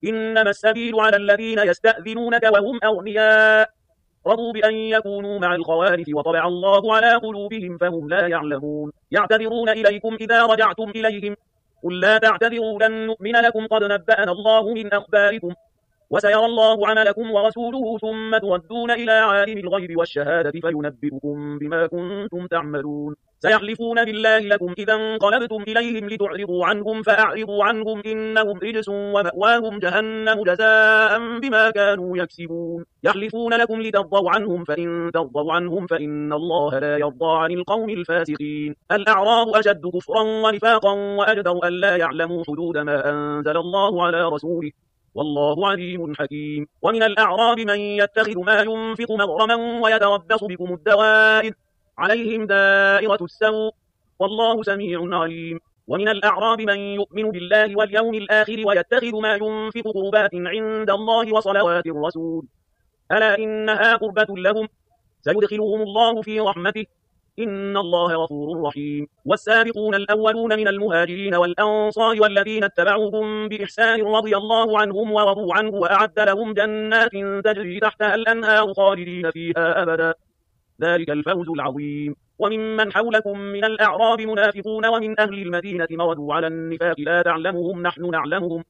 إنما السبيل على الذين يستأذنونك وهم أغنياء رضوا بأن يكونوا مع الخوالف وطبع الله على قلوبهم فهم لا يعلمون يعتذرون إليكم إذا رجعتم إليهم قل لا تعتذروا لن نؤمن لكم قد نبأنا الله من أخباركم وسيرى الله عملكم ورسوله ثم تردون إلى عالم الغيب والشهادة فينبئكم بما كنتم تعملون سيحلفون بالله لكم إذا انقلبتم إليهم لتعرضوا عنهم فأعرضوا عنهم إنهم رجس ومأواهم جهنم جزاء بما كانوا يكسبون يحلفون لكم لترضوا عنهم فإن ترضوا عنهم فإن الله لا يرضى عن القوم الفاسقين الأعراب أشد كفرا ونفاقا وأجدر أن لا يعلموا حدود ما أنزل الله على رسوله والله عليم حكيم ومن الأعراب من يتخذ ما ينفق مغرما ويتربص بكم الدوائر عليهم دائرة السوء والله سميع عليم ومن الأعراب من يؤمن بالله واليوم الآخر ويتخذ ما ينفق قربات عند الله وصلوات الرسول ألا إنها قربة لهم سيدخلهم الله في رحمته إن الله غفور رحيم والسابقون الأولون من المهاجرين والأنصار والذين اتبعوهم بإحسان رضي الله عنهم ورضوا عنه وأعد لهم جنات تجري تحتها الأنهار خالدين فيها أبدا ذلك الفوز العظيم وممن حولكم من الأعراب منافقون ومن أهل المدينة مردوا على النفاق لا تعلمهم نحن نعلمهم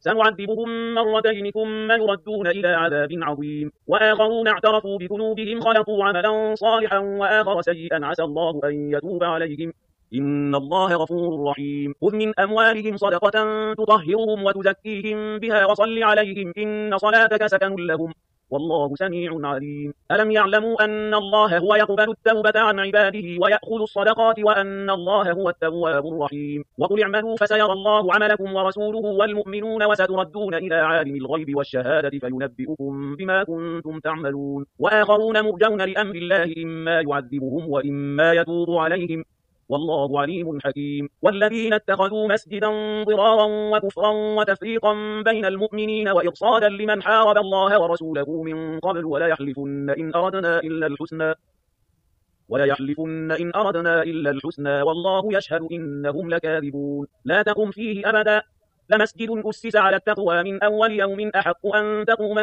سنعذبهم مرتين ثم يردون إلى عذاب عظيم وآخرون اعترفوا بذنوبهم خلطوا عملا صالحا وآخر سيئا عسى الله أن يتوب عليهم إن الله غفور رحيم خذ من أموالهم صدقة تطهرهم وتزكيهم بها وصل عليهم إن صلاتك سكن لهم والله سميع عليم ألم يعلموا أن الله هو يقبل التوبة عن عباده ويأخذ الصدقات وأن الله هو التواب الرحيم وقل اعملوا فسيرى الله عملكم ورسوله والمؤمنون وستردون إلى عالم الغيب والشهادة فينبئكم بما كنتم تعملون وآخرون مرجون لأمر الله إما يعذبهم وإما يتوب عليهم والله عليم حكيم والذين اتخذوا مسجدا ضرارا وكفرا وتفريقا بين المؤمنين وإرصادا لمن حارب الله ورسوله من قبل ولا يحلفن إن أردنا إلا الحسنى والله يشهد إنهم لكاذبون لا تقم فيه أبدا لمسجد أسس على التقوى من أول يوم أحق أن تقوم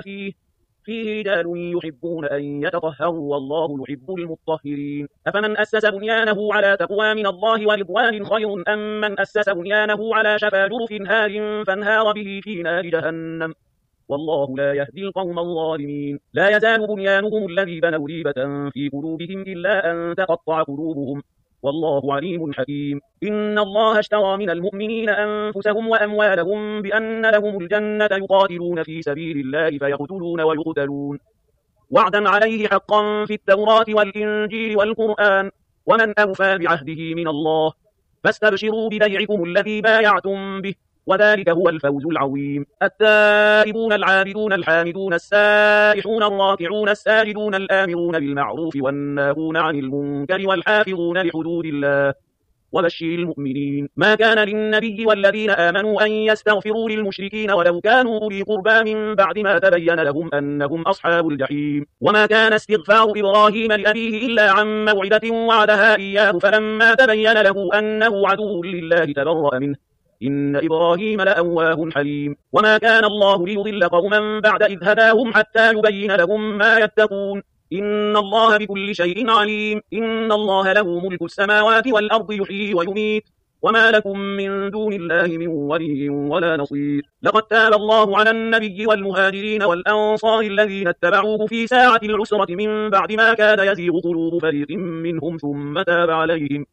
فيه رجال يحبون أن يتطهروا والله يحب المطهرين أفمن أسس بنيانه على تقوى من الله ورضوان خير أم من أسس بنيانه على شفا جرف هار فانهار به في نار جهنم والله لا يهدي القوم الظالمين لا يزال بنيانهم الذي بنوا ريبة في قلوبهم إلا أن تقطع قلوبهم والله عليم حكيم إن الله اشترى من المؤمنين أنفسهم وأموالهم بأن لهم الجنة يقاتلون في سبيل الله فيقتلون ويقتلون وعدا عليه حقا في التوراة والإنجيل والقرآن ومن أوفى بعهده من الله فاستبشروا ببيعكم الذي بايعتم به وذلك هو الفوز العظيم التائبون العابدون الحامدون السائحون الراكعون الساجدون الآمرون بالمعروف والناهون عن المنكر والحافظون لحدود الله وبشر المؤمنين ما كان للنبي والذين آمنوا أن يستغفروا للمشركين ولو كانوا أولي قربى من بعد ما تبين لهم أنهم أصحاب الجحيم وما كان استغفار إبراهيم لأبيه إلا عن موعدة وعدها إياه فلما تبين له أنه عدو لله تبرأ منه إن إبراهيم لأواه حليم وما كان الله ليضل قوما بعد إذ هداهم حتى يبين لهم ما يتقون إن الله بكل شيء عليم إن الله له ملك السماوات والأرض يحيي ويميت وما لكم من دون الله من ولي ولا نصير لقد تاب الله على النبي والمهاجرين والأنصار الذين اتبعوه في ساعة العسرة من بعد ما كاد يزيغ قلوب فريق منهم ثم تاب عليهم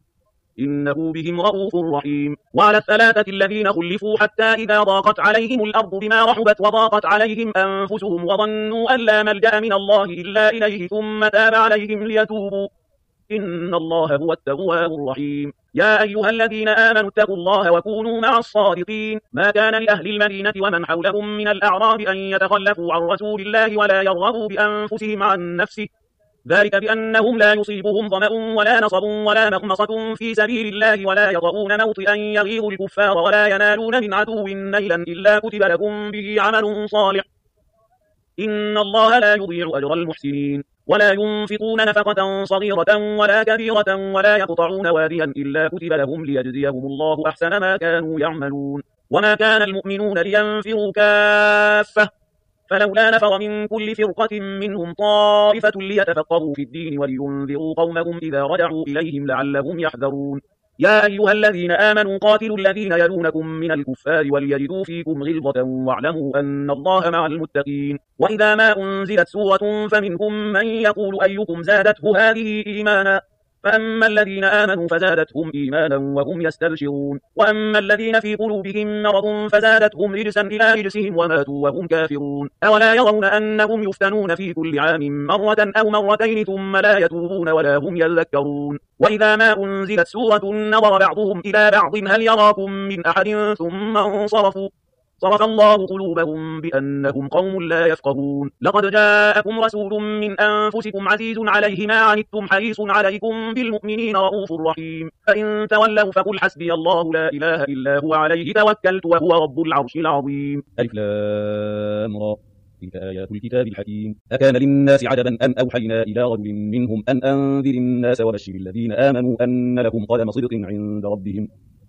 إنه بهم رؤوف رحيم وعلى الثلاثة الذين خلفوا حتى إذا ضاقت عليهم الأرض بما رحبت وضاقت عليهم أنفسهم وظنوا أن لا ملجأ من الله إلا إليه ثم تاب عليهم ليتوبوا إن الله هو التواب الرحيم يا أيها الذين آمنوا اتقوا الله وكونوا مع الصادقين ما كان لأهل المدينة ومن حولهم من الأعراب أن يتخلفوا عن رسول الله ولا يرغبوا بأنفسهم عن نفسه ذلك بأنهم لا يصيبهم ظمأ ولا نصب ولا مخمصة في سبيل الله ولا يطؤون موطئا يغيظ الكفار ولا ينالون من عدو نيلا إلا كتب لهم به عمل صالح إن الله لا يضيع أجر المحسنين ولا ينفقون نفقة صغيرة ولا كبيرة ولا يقطعون واديا إلا كتب لهم ليجزيهم الله أحسن ما كانوا يعملون وما كان المؤمنون لينفروا كافة فلولا نفر من كل فرقة منهم طائفة ليتفقهوا في الدين ولينذروا قومهم إذا رجعوا إليهم لعلهم يحذرون يا أيها الذين آمنوا قاتلوا الذين يلونكم من الكفار وليجدوا فيكم غلظة واعلموا أن الله مع المتقين وإذا ما أنزلت سورة فمنهم من يقول أيكم زادته هذه إيمانا فأما الذين آمنوا فزادتهم إيمانا وهم يستبشرون وأما الذين في قلوبهم مرض فزادتهم رجسا إلى رجسهم وماتوا وهم كافرون أولا يرون أنهم يفتنون في كل عام مرة أو مرتين ثم لا يتوبون ولا هم يذكرون وإذا ما أنزلت سورة نظر بعضهم إلى بعض هل يراكم من أحد ثم انصرفوا صرف الله قلوبهم بأنهم قوم لا يفقهون لقد جاءكم رسول من أنفسكم عزيز عليه ما عنتم حريص عليكم بالمؤمنين رؤوف رحيم فإن تولوا فقل حسبي الله لا إله إلا هو عليه توكلت وهو رب العرش العظيم ألف لام را تلك آيات الكتاب الحكيم أكان للناس عجبا أن أوحينا إلى رجل منهم أن أنذر الناس وبشر الذين آمنوا أن لهم قدم صدق عند ربهم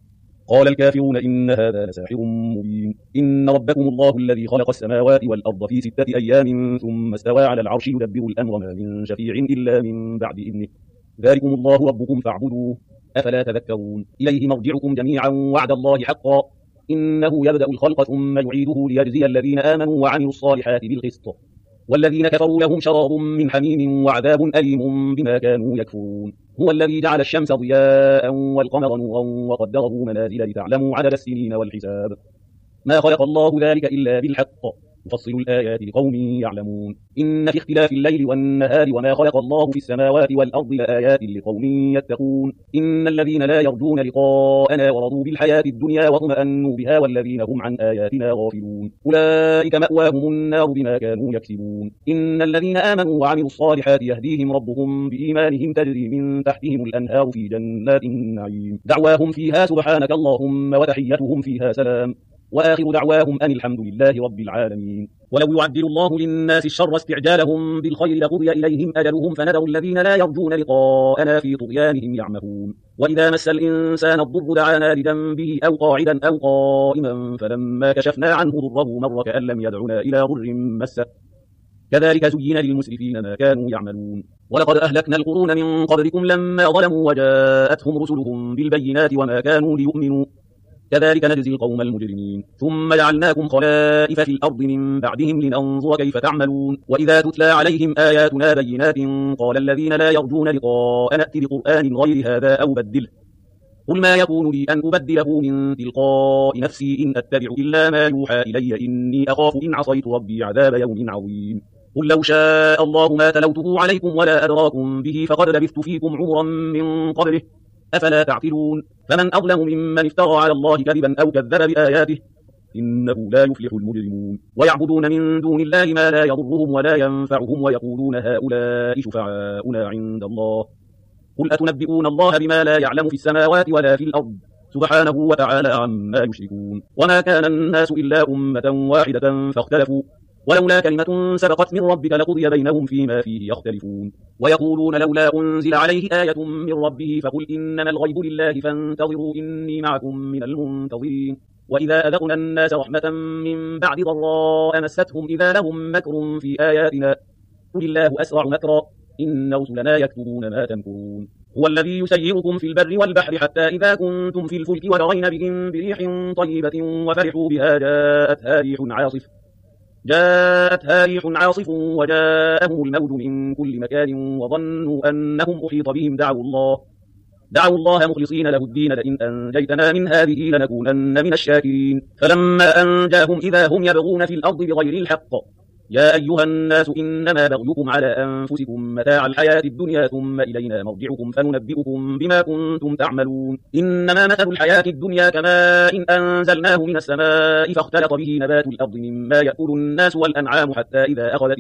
قال الكافرون إن هذا لساحر مبين إن ربكم الله الذي خلق السماوات والأرض في 6 أيام ثم استوى على العرش يدبر الأمر ما من شفيع إلا من بعد إذنه ذلكم الله ربكم فاعبدوه أفلا تذكرون إليه مرجعكم جميعا وعد الله حقا إنه يبدأ الخلق ثم يعيده ليجزي الذين آمنوا وعملوا الصالحات بالقسط والذين كفروا لهم شراب من حميم وعذاب أليم بما كانوا يكفرون هو الذي جعل الشمس ضياء والقمر نورا وقدره منازل لتعلموا عدد السنين والحساب ما خلق الله ذلك إلا بالحق يفصل الآيات لقوم يعلمون إن في اختلاف الليل والنهار وما خلق الله في السماوات والأرض لآيات لقوم يتقون إن الذين لا يرجون لقاءنا ورضوا بالحياة الدنيا واطمأنوا بها والذين هم عن آياتنا غافلون أولئك مأواهم النار بما كانوا يكسبون إن الذين آمنوا وعملوا الصالحات يهديهم ربهم بإيمانهم تجري من تحتهم الأنهار في جنات النعيم دعواهم فيها سبحانك اللهم وتحيتهم فيها سلام وآخر دعواهم أن الحمد لله رب العالمين ولو يعجل الله للناس الشر استعجالهم بالخير لقضي إليهم أجلهم فنذر الذين لا يرجون لقاءنا في طغيانهم يعمهون وإذا مس الإنسان الضر دعانا لجنبه أو قاعدا أو قائما فلما كشفنا عنه ضره مر كأن لم يدعنا إلى ضر مسه كذلك زين للمسرفين ما كانوا يعملون ولقد أهلكنا القرون من قبلكم لما ظلموا وجاءتهم رسلهم بالبينات وما كانوا ليؤمنوا كذلك نجزي القوم المجرمين ثم جعلناكم خلائف في الأرض من بعدهم لننظر كيف تعملون وإذا تتلى عليهم آياتنا بينات قال الذين لا يرجون لقاء نأت بقرآن غير هذا أو بدله قل ما يكون لي أن أبدله من تلقاء نفسي إن أتبع إلا ما يوحى إلي إني أخاف إن عصيت ربي عذاب يوم عظيم قل لو شاء الله ما تلوته عليكم ولا أدراكم به فقد لبثت فيكم عمرا من قبله أفلا تعقلون فمن أظلم ممن افترى على الله كذبا أو كذب بآياته إنه لا يفلح المجرمون ويعبدون من دون الله ما لا يضرهم ولا ينفعهم ويقولون هؤلاء شفعاؤنا عند الله قل أتنبئون الله بما لا يعلم في السماوات ولا في الأرض سبحانه وتعالى عما يشركون وما كان الناس إلا أمة واحدة فاختلفوا ولولا كلمة سبقت من ربك لقضي بينهم فيما فيه يختلفون ويقولون لولا أنزل عليه آية من ربه فقل إنما الغيب لله فانتظروا إني معكم من المنتظرين وإذا أذقنا الناس رحمة من بعد ضراء مستهم إذا لهم مكر في آياتنا قل الله أسرع مكرا إن رسلنا يكتبون ما تمكرون هو الذي يسيركم في البر والبحر حتى إذا كنتم في الفلك وجرين بهم بريح طيبة وفرحوا بها جاءتها ريح عاصف وجاءهم الموج من كل مكان وظنوا أنهم أحيط بهم دعوا الله مخلصين له الدين لئن أنجيتنا من هذه لنكونن من الشاكرين فلما أنجاهم إذا هم يبغون في الأرض بغير الحق يا أيها الناس إنما بغيكم على أنفسكم متاع الحياة الدنيا ثم إلينا مرجعكم فننبئكم بما كنتم تعملون إنما مثل الحياة الدنيا كماء إن أنزلناه من السماء فاختلط به نبات الأرض مما يأكل الناس والأنعام حتى إذا أخذت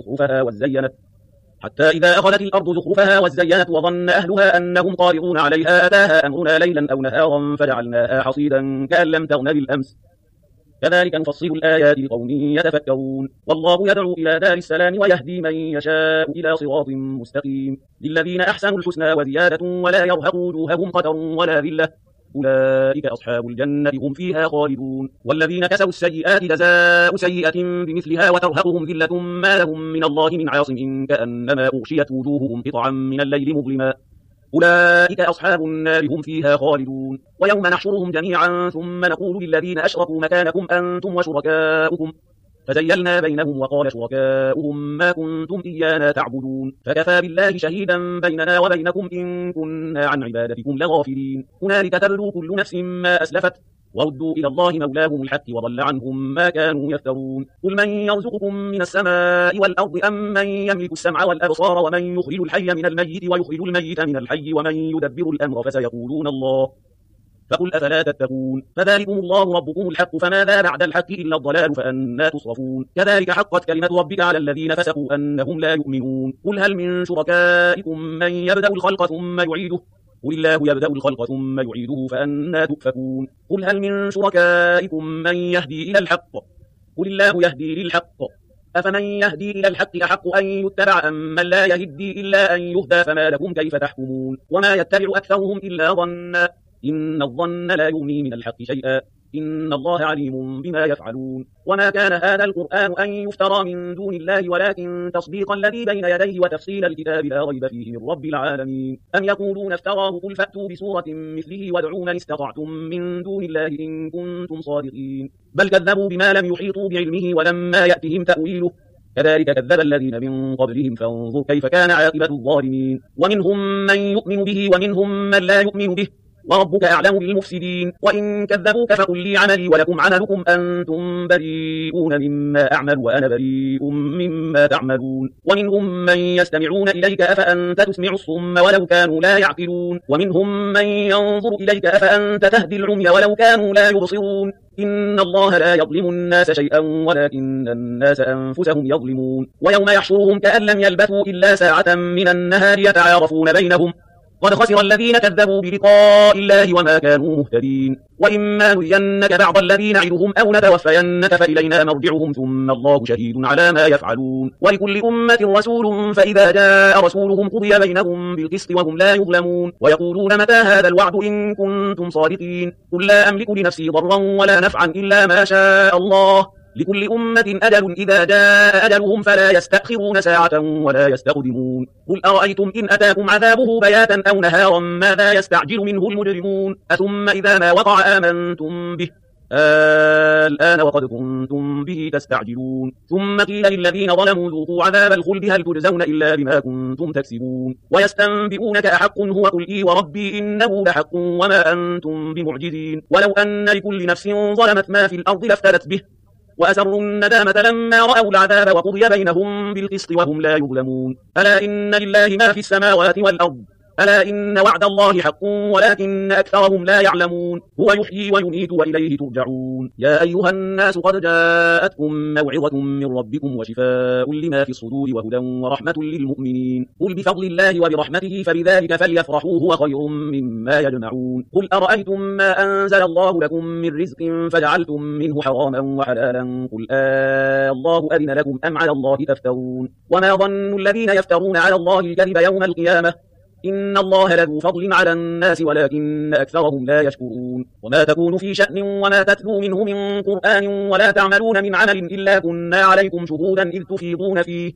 الأرض زخرفها وزينت وظن أهلها أنهم قادرون عليها أتاها أمرنا ليلا أو نهارا فجعلناها حصيدا كأن لم تغن بالأمس كذلك نفصل الآيات لقوم يتفكرون والله يدعو إلى دار السلام ويهدي من يشاء إلى صراط مستقيم للذين أحسنوا الحسنى وزيادة ولا يرهق وجوههم قتر ولا ذلة أولئك أصحاب الجنة هم فيها خالدون والذين كسبوا السيئات جزاء سيئة بمثلها وترهقهم ذلة ما لهم من الله من عاصم كأنما أغشيت وجوههم قطعا من الليل مظلما أولئك أصحاب النار هم فيها خالدون ويوم نحشرهم جميعا ثم نقول للذين أشركوا مكانكم أنتم وشركاؤكم فزيلنا بينهم وقال شركاؤهم ما كنتم إيانا تعبدون فكفى بالله شهيدا بيننا وبينكم إن كنا عن عبادتكم لغافلين هنالك تبلو كل نفس ما أسلفت وردوا إلى الله مولاهم الحق وضل عنهم ما كانوا يفترون قل من يرزقكم من السماء والأرض أم من يملك السمع والأبصار ومن يخرج الحي من الميت ويخرج الميت من الحي ومن يدبر الأمر فسيقولون الله فقل أفلا تتقون فذلكم الله ربكم الحق فماذا بعد الحق إلا الضلال فأنا تصرفون كذلك حقت كلمة ربك على الذين فسقوا أنهم لا يؤمنون قل هل من شركائكم من يبدأ الخلق ثم يعيده قل الله يبدأ الخلق ثم يعيده فأنا تؤفكون قل هل من شركائكم من يهدي إلى الحق قل الله يهدي للحق أفمن يهدي إلى الحق أحق أن يتبع أم من لا يهدي إلا أن يهدى فما لكم كيف تحكمون وما يتبع أكثرهم إلا ظنا إن الظن لا يغني من الحق شيئا إن الله عليم بما يفعلون وما كان هذا القرآن أن يفترى من دون الله ولكن تصديق الذي بين يديه وتفصيل الكتاب لا ريب فيه من رب العالمين أم يقولون افتراه قل فأتوا بسورة مثله وادعوا من استطعتم من دون الله إن كنتم صادقين بل كذبوا بما لم يحيطوا بعلمه ولما يأتهم تأويله كذلك كذب الذين من قبلهم فانظر كيف كان عاقبة الظالمين ومنهم من يؤمن به ومنهم من لا يؤمن به وربك أعلم بالمفسدين وإن كذبوك فقل لي عملي ولكم عملكم أنتم بريئون مما أعمل وأنا بريء مما تعملون ومنهم من يستمعون إليك أفأنت تسمع الصم ولو كانوا لا يعقلون ومنهم من ينظر إليك أفأنت تهدي العمي ولو كانوا لا يبصرون إن الله لا يظلم الناس شيئا ولكن الناس أنفسهم يظلمون ويوم يحشرهم كأن لم يلبثوا إلا ساعة من النهار يتعارفون بينهم قد خسر الذين كذبوا بلقاء الله وما كانوا مهتدين وإما نرينك بعض الذين نعدهم أو نتوفينك فإلينا مرجعهم ثم الله شهيد على ما يفعلون ولكل أمة رسول فإذا جاء رسولهم قضي بينهم بالقسط وهم لا يظلمون ويقولون متى هذا الوعد إن كنتم صادقين قل لا أملك لنفسي ضرا ولا نفعا إلا ما شاء الله لكل أمة أجل إذا جاء أجلهم فلا يستأخرون ساعة ولا يستقدمون قل أرأيتم إن أتاكم عذابه بياتا أو نهارا ماذا يستعجل منه المجرمون أثم إذا ما وقع آمنتم به الآن وقد كنتم به تستعجلون ثم قيل للذين ظلموا ذوقوا عذاب الخلد هل تجزون إلا بما كنتم تكسبون ويستنبئونك أحق هو قل إي وربي إنه لحق وما أنتم بمعجزين ولو أن لكل نفس ظلمت ما في الأرض لافتدت به وأسروا الندامة لما رأوا العذاب وقضي بينهم بالقسط وهم لا يظلمون ألا إن لله ما في السماوات والأرض ألا إن وعد الله حق ولكن أكثرهم لا يعلمون هو يحيي ويميت وإليه ترجعون يا أيها الناس قد جاءتكم موعظة من ربكم وشفاء لما في الصدور وهدى ورحمة للمؤمنين قل بفضل الله وبرحمته فبذلك فليفرحوا هو خير مما يجمعون قل أرأيتم ما أنزل الله لكم من رزق فجعلتم منه حراما وحلالا قل الله أذن لكم أم على الله تفترون وما ظن الذين يفترون على الله الكذب يوم القيامة إن الله لذو فضل على الناس ولكن أكثرهم لا يشكرون وما تكون في شأن وما تتلو منه من قرآن ولا تعملون من عمل إلا كنا عليكم شهودا إذ تفيضون فيه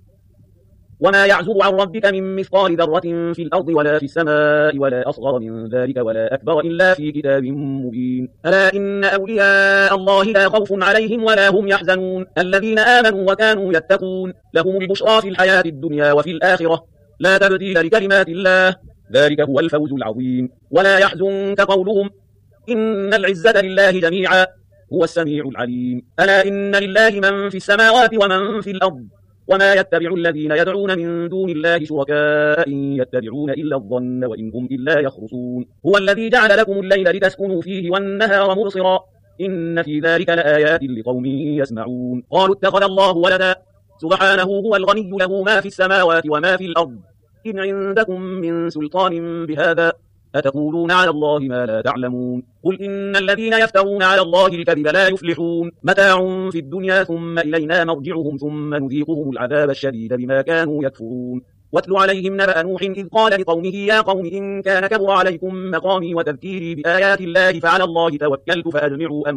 وما يعزب عن ربك من مثقال ذرة في الأرض ولا في السماء ولا أصغر من ذلك ولا أكبر إلا في كتاب مبين ألا إن أولياء الله لا خوف عليهم ولا هم يحزنون الذين آمنوا وكانوا يتقون لهم البشرى في الحياة الدنيا وفي الآخرة لا تبديل لكلمات الله ذلك هو الفوز العظيم ولا يحزنك قولهم إن العزة لله جميعا هو السميع العليم ألا إن لله من في السماوات ومن في الأرض وما يتبع الذين يدعون من دون الله شركاء يتبعون إلا الظن وإن هم إلا يخرصون هو الذي جعل لكم الليل لتسكنوا فيه والنهار مبصرا إن في ذلك لآيات لقوم يسمعون قالوا اتخذ الله ولدا سبحانه هو الغني له ما في السماوات وما في الأرض إن عندكم من سلطان بهذا أتقولون على الله ما لا تعلمون قل إن الذين يفترون على الله الكذب لا يفلحون متاع في الدنيا ثم إلينا مرجعهم ثم نذيقهم العذاب الشديد بما كانوا يكفرون واتل عليهم نبأ نوح إذ قال لقومه يا قوم إن كان كبر عليكم مقامي وتذكيري بآيات الله فعلى الله توكلت فأجمعوا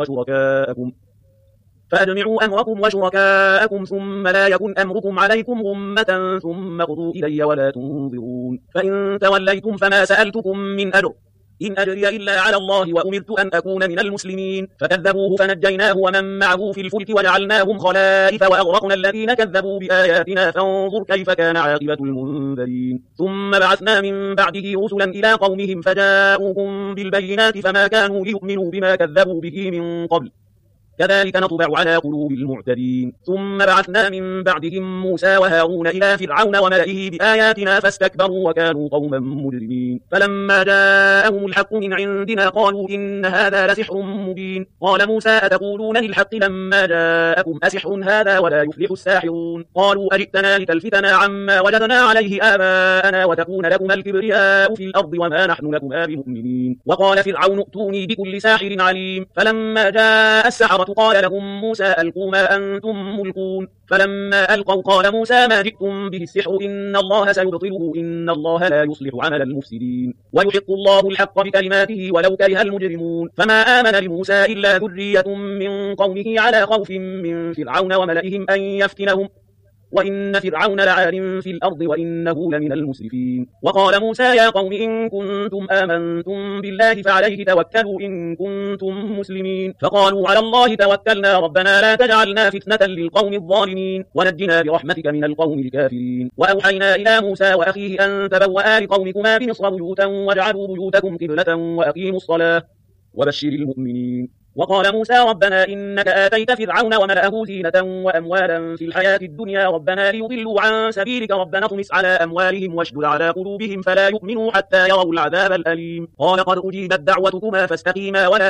أمركم وشركاءكم ثم لا يكن أمركم عليكم غمة ثم قضوا إلي ولا تنظرون فإن توليتم فما سألتكم من أجر إن أجري إلا على الله وأمرت أن أكون من المسلمين فكذبوه فنجيناه ومن معه في الفلك وجعلناهم خلائف وأغرقنا الذين كذبوا بآياتنا فانظر كيف كان عاقبة المنذرين ثم بعثنا من بعده رسلا إلى قومهم فجاءوهم بالبينات فما كانوا ليؤمنوا بما كذبوا به من قبل كذلك نطبع على قلوب المعتدين ثم بعثنا من بعدهم موسى وهارون إلى فرعون وملئه بآياتنا فاستكبروا وكانوا قوما مجرمين فلما جاءهم الحق من عندنا قالوا إن هذا لسحر مبين قال موسى أتقولون للحق لما جاءكم أسحر هذا ولا يفلح الساحرون قالوا أجئتنا لتلفتنا عما وجدنا عليه آباءنا وتكون لكما الكبرياء في الأرض وما نحن لكما بمؤمنين وقال فرعون ائتوني بكل ساحر عليم فلما جاء السحرة قال لهم موسى ألقوا ما أنتم ملقون فلما ألقوا قال موسى ما جئتم به السحر إن الله سيبطله إن الله لا يصلح عمل المفسدين ويحق الله الحق بكلماته ولو كره المجرمون فما آمن لموسى إلا ذرية من قومه على خوف من فرعون وملئهم أن يفتنهم وإن فرعون لعال في الأرض وإنه لمن المسرفين وقال موسى يا قوم إن كنتم آمنتم بالله فعليه توكلوا إن كنتم مسلمين فقالوا على الله توكلنا ربنا لا تجعلنا فتنة للقوم الظالمين ونجنا برحمتك من القوم الكافرين وأوحينا إلى موسى وأخيه أن تبوأ لقومكما بمصر بيوتا واجعلوا بيوتكم قبلة وأقيموا الصلاة وبشر المؤمنين وقال موسى ربنا إنك آتيت فرعون وملأه زينة وأموالا في الحياة الدنيا ربنا ليضلوا عن سبيلك ربنا اطمس على أموالهم واشدد على قلوبهم فلا يؤمنوا حتى يروا العذاب الأليم قال قد أجيبت دعوتكما فاستقيما ولا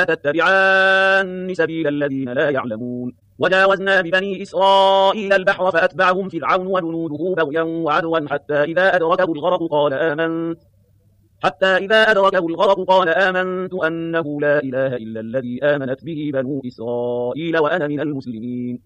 تتبعان سبيل الذين لا يعلمون وجاوزنا ببني إسرائيل البحر فأتبعهم فرعون وجنوده بغيا وعدوا حتى إذا أدركه الغرق قال آمنت أنه لا إله إلا الذي آمنت به بنو إسرائيل وأنا من المسلمين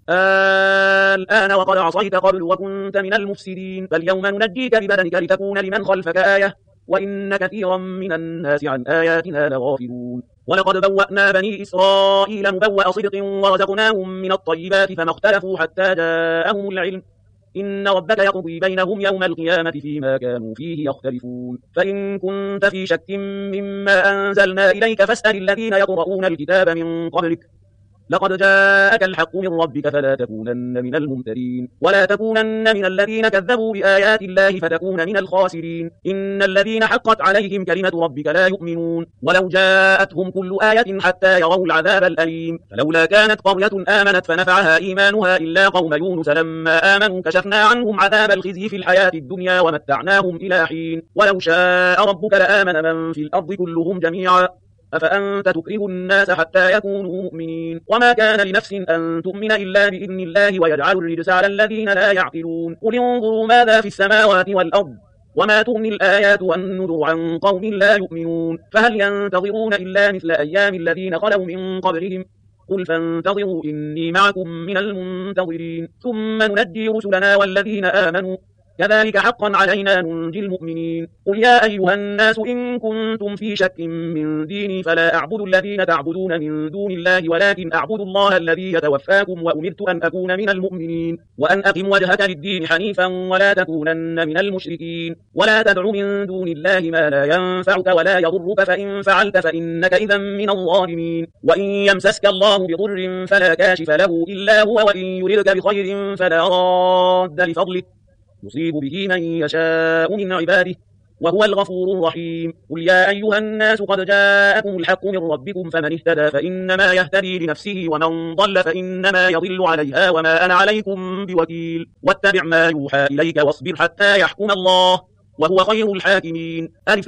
الآن وقد عصيت قبل وكنت من المفسدين فاليوم ننجيك ببدنك لتكون لمن خلفك آية وإن كثيرا من الناس عن آياتنا لغافلون ولقد بوأنا بني إسرائيل مبوأ صدق ورزقناهم من الطيبات فما اختلفوا حتى جاءهم العلم إن ربك يقضي بينهم يوم القيامة فيما كانوا فيه يختلفون فإن كنت في شك مما أنزلنا إليك فاسأل الذين يقرؤون الكتاب من قبلك لقد جاءك الحق من ربك فلا تكونن من الممترين ولا تكونن من الذين كذبوا بآيات الله فتكون من الخاسرين إن الذين حقت عليهم كلمة ربك لا يؤمنون ولو جاءتهم كل آية حتى يروا العذاب الأليم فلولا كانت قرية آمنت فنفعها إيمانها إلا قوم يونس لما آمنوا كشفنا عنهم عذاب الخزي في الحياة الدنيا ومتعناهم إلى حين ولو شاء ربك لآمن من في الأرض كلهم جميعا أفأنت تكره الناس حتى يكونوا مؤمنين وما كان لنفس أن تؤمن إلا بإذن الله ويجعل الرجس على الذين لا يعقلون قل انظروا ماذا في السماوات والأرض وما تغني الآيات والنذر عن قوم لا يؤمنون فهل ينتظرون إلا مثل أيام الذين خلوا من قبلهم قل فانتظروا إني معكم من المنتظرين ثم ننجي رسلنا والذين آمنوا كذلك حقا علينا ننجي المؤمنين قل يا أيها الناس إن كنتم في شك من ديني فلا أعبد الذين تعبدون من دون الله ولكن أعبد الله الذي يتوفاكم وأمرت أن أكون من المؤمنين وأن أقم وجهك للدين حنيفا ولا تكونن من المشركين ولا تدع من دون الله ما لا ينفعك ولا يضرك فإن فعلت فإنك إذا من الظالمين وإن يمسسك الله بضر فلا كاشف له إلا هو وإن يردك بخير فلا راد لفضله يصيب به من يشاء من عباده وهو الغفور الرحيم قل يا أيها الناس قد جاءكم الحق من ربكم فمن اهتدى فإنما يهتدي لنفسه ومن ضل فإنما يضل عليها وما أنا عليكم بوكيل واتبع ما يوحى إليك واصبر حتى يحكم الله وهو خير الحاكمين ألف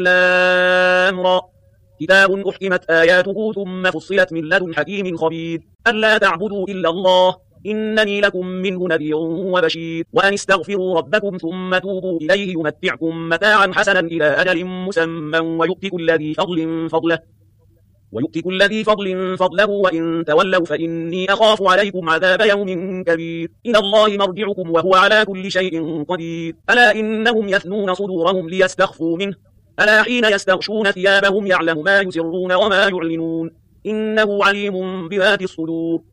لام را كتاب أحكمت آياته ثم فصلت من لدن حكيم خبير ألا تعبدوا إلا الله إنني لكم منه نذير وبشير وأن استغفروا ربكم ثم توبوا إليه يمتعكم متاعا حسنا إلى أجل مسمى ويؤتي كل ذي فضل فضله ويؤتي كل ذي فضل فضله وإن تولوا فإني أخاف عليكم عذاب يوم كبير إلى الله مرجعكم وهو على كل شيء قدير ألا إنهم يثنون صدورهم ليستخفوا منه ألا حين يستغشون ثيابهم يعلم ما يسرون وما يعلنون إنه عليم بذات الصدور